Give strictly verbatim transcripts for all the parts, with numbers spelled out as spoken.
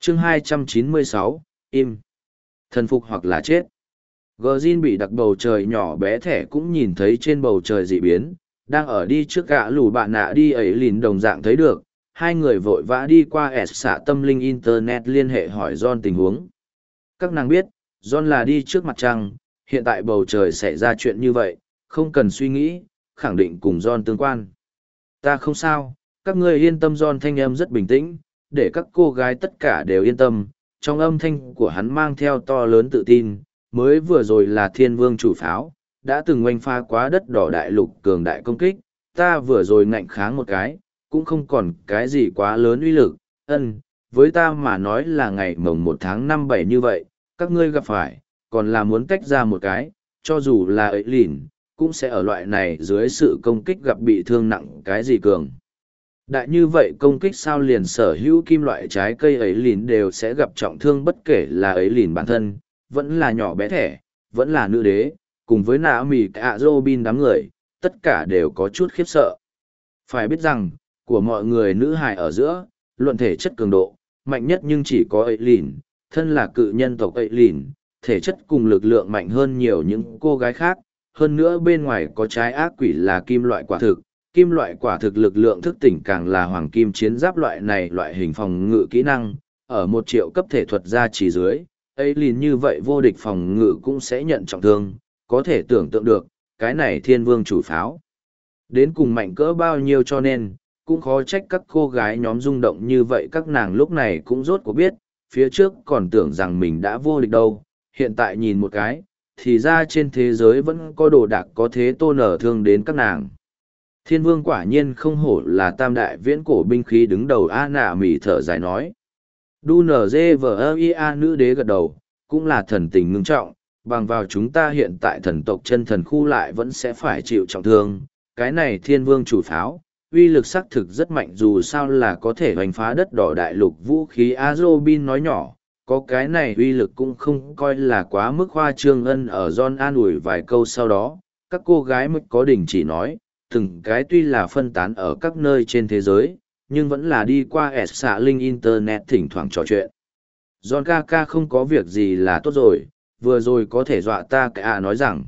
chương hai trăm chín mươi sáu, im. Thần phục hoặc là chết. Gờ Jin bị đặc bầu trời nhỏ bé thẻ cũng nhìn thấy trên bầu trời dị biến, đang ở đi trước gã lù bạn nạ đi ấy lìn đồng dạng thấy được, hai người vội vã đi qua S xạ tâm linh Internet liên hệ hỏi John tình huống. Các nàng biết, John là đi trước mặt trăng, hiện tại bầu trời xảy ra chuyện như vậy, không cần suy nghĩ, khẳng định cùng John tương quan. Ta không sao, các ngươi yên tâm. John thanh âm rất bình tĩnh, để các cô gái tất cả đều yên tâm, trong âm thanh của hắn mang theo to lớn tự tin, mới vừa rồi là thiên vương chủ pháo, đã từng oanh pha quá đất đỏ đại lục cường đại công kích, ta vừa rồi ngạnh kháng một cái, cũng không còn cái gì quá lớn uy lực, ân, với ta mà nói là ngày mồng một tháng năm bảy như vậy, các ngươi gặp phải, còn là muốn tách ra một cái, cho dù là ấy lìn, cũng sẽ ở loại này dưới sự công kích gặp bị thương nặng cái gì cường. Đại như vậy công kích sao liền sở hữu kim loại trái cây ấy lìn đều sẽ gặp trọng thương, bất kể là ấy lìn bản thân, vẫn là nhỏ bé thẻ, vẫn là nữ đế, cùng với nạ mì cả Robin đám người, tất cả đều có chút khiếp sợ. Phải biết rằng, của mọi người nữ hài ở giữa, luận thể chất cường độ, mạnh nhất nhưng chỉ có ấy lìn, thân là cự nhân tộc ấy lìn, thể chất cùng lực lượng mạnh hơn nhiều những cô gái khác, hơn nữa bên ngoài có trái ác quỷ là kim loại quả thực, kim loại quả thực lực lượng thức tỉnh càng là hoàng kim chiến giáp loại này loại hình phòng ngự kỹ năng, ở một triệu cấp thể thuật ra chỉ dưới, ấy lìn như vậy vô địch phòng ngự cũng sẽ nhận trọng thương, có thể tưởng tượng được, cái này thiên vương chủ pháo. Đến cùng mạnh cỡ bao nhiêu cho nên, cũng khó trách các cô gái nhóm rung động như vậy, các nàng lúc này cũng rốt cuộc biết, phía trước còn tưởng rằng mình đã vô địch đâu, hiện tại nhìn một cái, thì ra trên thế giới vẫn có đồ đạc có thế tô nở thương đến các nàng. Thiên vương quả nhiên không hổ là tam đại viễn cổ binh khí đứng đầu. A nạ mỉ thở dài nói. Đu nở dê vờ ia nữ đế gật đầu, cũng là thần tình ngưng trọng, bằng vào chúng ta hiện tại thần tộc chân thần khu lại vẫn sẽ phải chịu trọng thương. Cái này thiên vương chủ pháo, uy lực xác thực rất mạnh, dù sao là có thể hoành phá đất đỏ đại lục vũ khí. Azobin nói nhỏ, có cái này uy lực cũng không coi là quá mức khoa trương. Ân ở John an ủi vài câu sau đó, các cô gái mới có đình chỉ nói, từng cái tuy là phân tán ở các nơi trên thế giới, nhưng vẫn là đi qua S xạ linh Internet thỉnh thoảng trò chuyện. John ca ca không có việc gì là tốt rồi, vừa rồi có thể dọa ta cả nói rằng.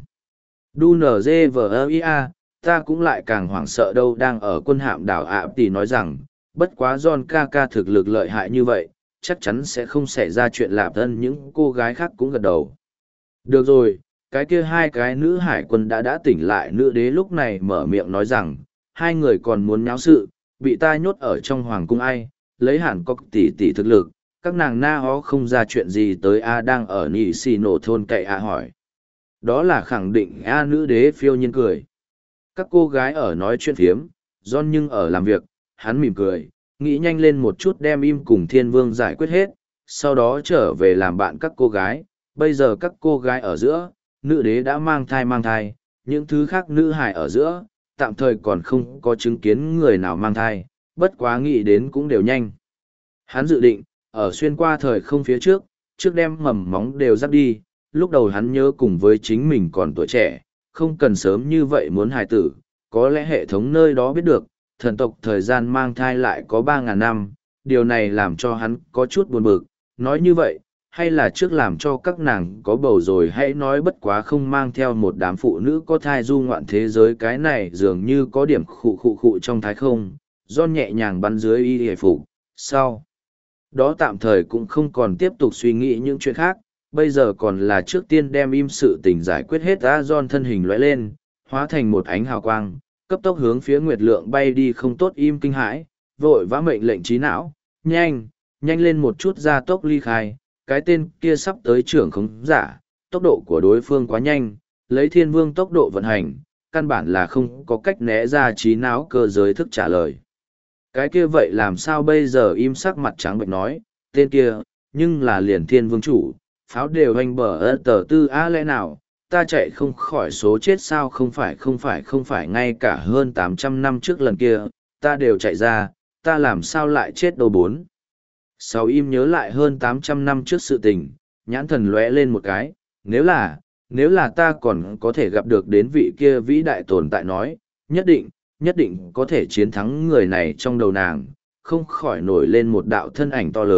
Đu nở dê vờ ia, ta cũng lại càng hoảng sợ đâu. Đang ở quân hạm đảo ạ tỷ nói rằng, bất quá John ca ca thực lực lợi hại như vậy, chắc chắn sẽ không xảy ra chuyện lạp thân. Những cô gái khác cũng gật đầu. Được rồi, cái kia hai cái nữ hải quân đã đã tỉnh lại. Nữ đế lúc này mở miệng nói rằng, hai người còn muốn nháo sự, bị ta nhốt ở trong hoàng cung ai, lấy hẳn có tỷ tỷ thực lực, các nàng na hó không ra chuyện gì tới. A đang ở nỉ xì nổ thôn cậy A hỏi. Đó là khẳng định. A nữ đế phiêu nhiên cười. Các cô gái ở nói chuyện phiếm, John nhưng ở làm việc, hắn mỉm cười, nghĩ nhanh lên một chút đem im cùng thiên vương giải quyết hết, sau đó trở về làm bạn các cô gái. Bây giờ các cô gái ở giữa, nữ đế đã mang thai mang thai, những thứ khác nữ hài ở giữa, tạm thời còn không có chứng kiến người nào mang thai, bất quá nghĩ đến cũng đều nhanh. Hắn dự định, ở xuyên qua thời không phía trước, trước đem mầm móng đều dắt đi, lúc đầu hắn nhớ cùng với chính mình còn tuổi trẻ, không cần sớm như vậy muốn hài tử, có lẽ hệ thống nơi đó biết được, thần tộc thời gian mang thai lại có ba ngàn năm, điều này làm cho hắn có chút buồn bực, nói như vậy, hay là trước làm cho các nàng có bầu rồi hãy nói, bất quá không mang theo một đám phụ nữ có thai du ngoạn thế giới. Cái này dường như có điểm khụ khụ khụ trong thái không. John nhẹ nhàng bắn dưới y hề phục, sau đó tạm thời cũng không còn tiếp tục suy nghĩ những chuyện khác, bây giờ còn là trước tiên đem im sự tình giải quyết hết. A John thân hình lóe lên, hóa thành một ánh hào quang, cấp tốc hướng phía Nguyệt Lượng bay đi. Không tốt, im kinh hãi, vội vã mệnh lệnh trí não, nhanh, nhanh lên một chút ra tốc ly khai. Cái tên kia sắp tới trưởng khống giả, tốc độ của đối phương quá nhanh, lấy thiên vương tốc độ vận hành, căn bản là không có cách né ra trí não cơ giới thức trả lời. Cái kia vậy làm sao bây giờ? Im sắc mặt trắng bệnh nói, tên kia, nhưng là liền thiên vương chủ, pháo đều hành bờ ơ tờ tư. A lẽ nào, ta chạy không khỏi số chết sao? Không phải không phải không phải, ngay cả hơn tám trăm năm trước lần kia, ta đều chạy ra, ta làm sao lại chết đâu bốn. Sau im nhớ lại hơn tám trăm năm trước sự tình, nhãn thần lóe lên một cái, nếu là, nếu là ta còn có thể gặp được đến vị kia vĩ đại tồn tại nói, nhất định, nhất định có thể chiến thắng người này. Trong đầu nàng, không khỏi nổi lên một đạo thân ảnh to lớn,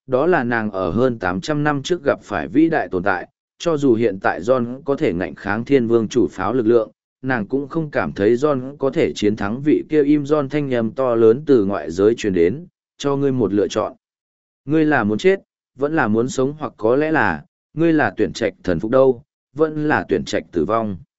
đó là nàng ở hơn tám trăm năm trước gặp phải vĩ đại tồn tại, cho dù hiện tại John có thể ngạnh kháng thiên vương chủ pháo lực lượng, nàng cũng không cảm thấy John có thể chiến thắng vị kia im John thanh âm to lớn từ ngoại giới truyền đến, cho ngươi một lựa chọn. Ngươi là muốn chết, vẫn là muốn sống hoặc có lẽ là, ngươi là tuyển trạch thần phục đâu, vẫn là tuyển trạch tử vong.